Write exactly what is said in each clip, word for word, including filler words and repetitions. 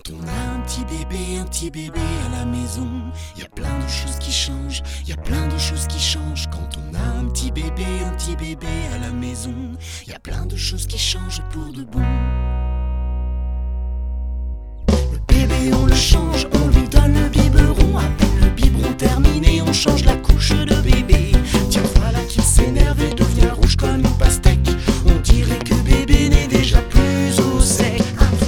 on a un petit bébé, un petit bébé à la maison, y a plein de choses qui changent, y a plein de choses qui changent. Quand on a un petit bébé, un petit bébé à la maison, y a plein de choses qui changent pour de bon. Le bébé on le change, on lui donne le biberon. À peine le biberon terminé, on change la couche de bébé. Tiens voilà qu'il s'énerve et devient rouge comme une pastèque. On dirait que bébé n'est déjà plus au sec.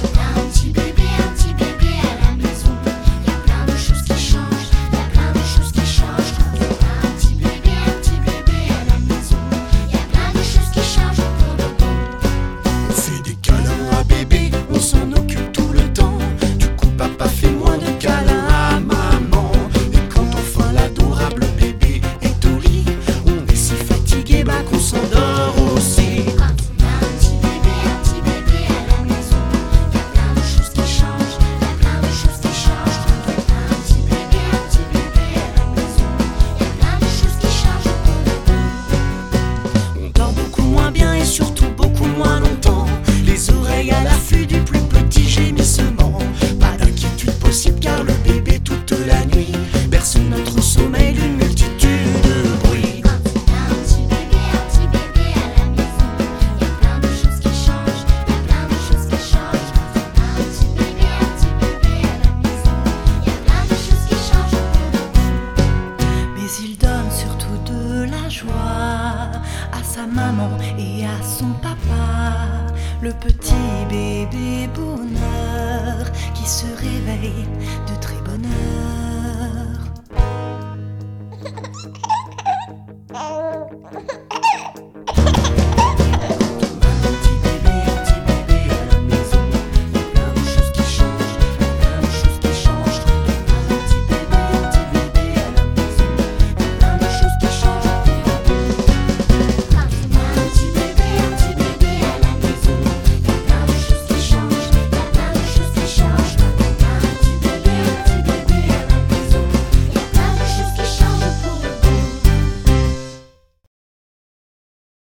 À sa maman et à son papa, le petit bébé bonheur qui se réveille de